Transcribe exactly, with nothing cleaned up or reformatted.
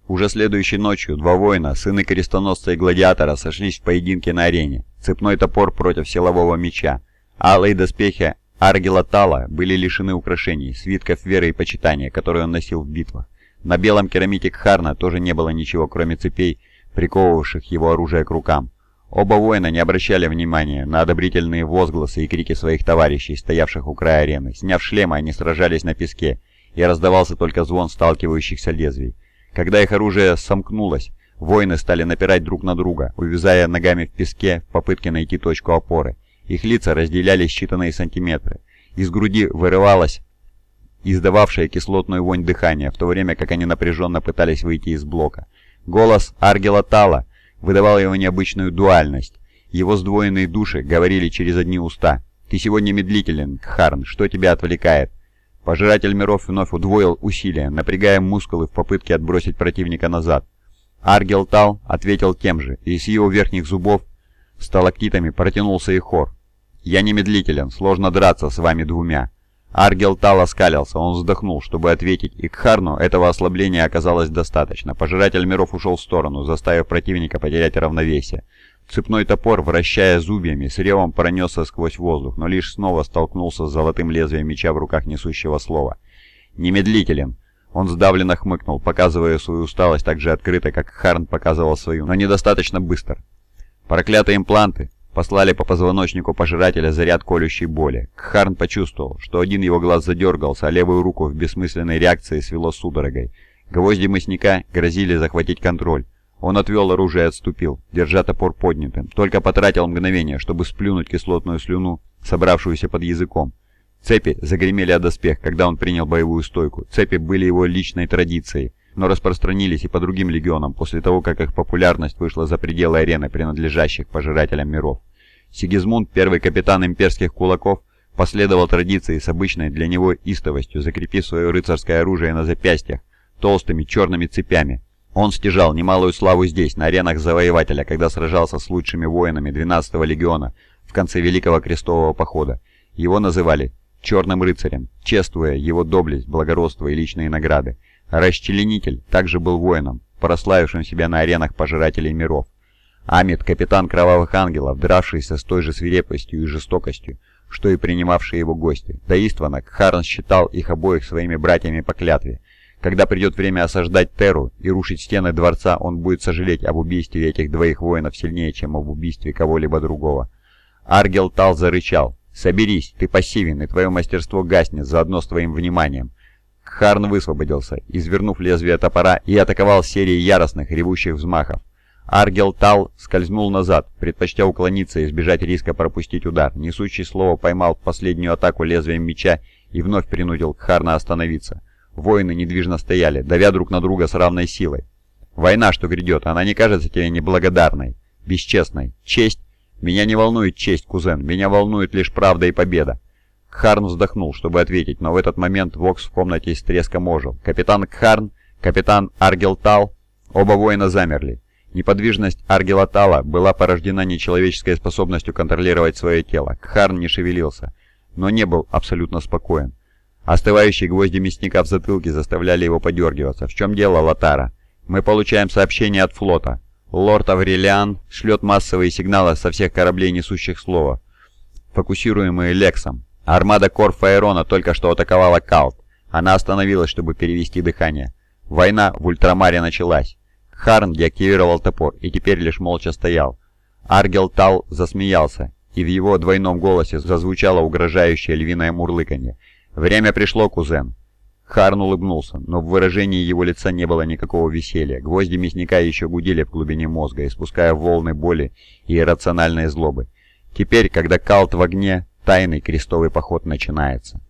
Уже следующей ночью два воина, сыны крестоносца и гладиатора, сошлись в поединке на арене. Цепной топор против силового меча. Алые доспехи Аргила Тала были лишены украшений, свитков веры и почитания, которые он носил в битвах. На белом керамите Кхарна тоже не было ничего, кроме цепей, приковывавших его оружие к рукам. Оба воина не обращали внимания на одобрительные возгласы и крики своих товарищей, стоявших у края арены. Сняв шлемы, они сражались на песке, и раздавался только звон сталкивающихся лезвий. Когда их оружие сомкнулось, воины стали напирать друг на друга, увязая ногами в песке в попытке найти точку опоры. Их лица разделялись считанные сантиметры. Из груди вырывалось издававшее кислотную вонь дыхания, в то время как они напряженно пытались выйти из блока. Голос Аргила Тала выдавал его необычную дуальность. Его сдвоенные души говорили через одни уста. «Ты сегодня медлителен, Кхарн, что тебя отвлекает?» Пожиратель миров вновь удвоил усилия, напрягая мускулы в попытке отбросить противника назад. Аргил Тал ответил тем же, и из его верхних зубов сталактитами протянулся и хор. «Я не медлителен, сложно драться с вами двумя». Аргил Тал оскалился, он вздохнул, чтобы ответить, и Кхарну этого ослабления оказалось достаточно. Пожиратель миров ушел в сторону, заставив противника потерять равновесие. Цепной топор, вращая зубьями, с ревом пронесся сквозь воздух, но лишь снова столкнулся с золотым лезвием меча в руках несущего слова. «Немедлителен!» Он сдавленно хмыкнул, показывая свою усталость так же открыто, как Кхарн показывал свою, но недостаточно быстро. Проклятые импланты послали по позвоночнику пожирателя заряд колющей боли. Кхарн почувствовал, что один его глаз задергался, а левую руку в бессмысленной реакции свело судорогой. Гвозди мясника грозили захватить контроль. Он отвел оружие и отступил, держа топор поднятым, только потратил мгновение, чтобы сплюнуть кислотную слюну, собравшуюся под языком. Цепи загремели о доспех, когда он принял боевую стойку. Цепи были его личной традицией, но распространились и по другим легионам после того, как их популярность вышла за пределы арены, принадлежащих пожирателям миров. Сигизмунд, первый капитан имперских кулаков, последовал традиции с обычной для него истовостью, закрепив свое рыцарское оружие на запястьях толстыми черными цепями. Он стяжал немалую славу здесь, на аренах Завоевателя, когда сражался с лучшими воинами двенадцатого легиона в конце Великого Крестового Похода. Его называли «Черным рыцарем», чествуя его доблесть, благородство и личные награды. Расчленитель также был воином, прославившим себя на аренах пожирателей миров. Амид, капитан Кровавых Ангелов, дравшийся с той же свирепостью и жестокостью, что и принимавшие его гости. Доиственно Кхарн считал их обоих своими братьями по клятве. Когда придет время осаждать Терру и рушить стены дворца, он будет сожалеть об убийстве этих двоих воинов сильнее, чем об убийстве кого-либо другого. Аргил Тал зарычал. «Соберись, ты пассивен, и твое мастерство гаснет заодно с твоим вниманием». Кхарн высвободился, извернув лезвие топора, и атаковал серией яростных, ревущих взмахов. Аргил Тал скользнул назад, предпочтя уклониться и избежать риска пропустить удар. Несущий слово поймал последнюю атаку лезвием меча и вновь принудил Кхарна остановиться. Воины недвижно стояли, давя друг на друга с равной силой. «Война, что грядет, она не кажется тебе неблагодарной, бесчестной? Честь? Меня не волнует честь, кузен, меня волнует лишь правда и победа». Кхарн вздохнул, чтобы ответить, но в этот момент Вокс в комнате с треском ожил. Капитан Кхарн, капитан Аргил Тал, оба воина замерли. Неподвижность Аргила Тала была порождена нечеловеческой способностью контролировать свое тело. Кхарн не шевелился, но не был абсолютно спокоен. Остывающие гвозди мясника в затылке заставляли его подергиваться. «В чем дело, Лотара?» «Мы получаем сообщение от флота. Лорд Аврелиан шлет массовые сигналы со всех кораблей, несущих слово, фокусируемые Лексом. Армада Кор Фаэрона только что атаковала Калт. Она остановилась, чтобы перевести дыхание. Война в Ультрамаре началась». Кхарн деактивировал топор и теперь лишь молча стоял. Аргил Тал засмеялся, и в его двойном голосе зазвучало угрожающее львиное мурлыканье. «Время пришло, кузен». Кхарн улыбнулся, но в выражении его лица не было никакого веселья. Гвозди мясника еще гудели в глубине мозга, испуская волны боли и иррациональной злобы. Теперь, когда Калт в огне, тайный крестовый поход начинается.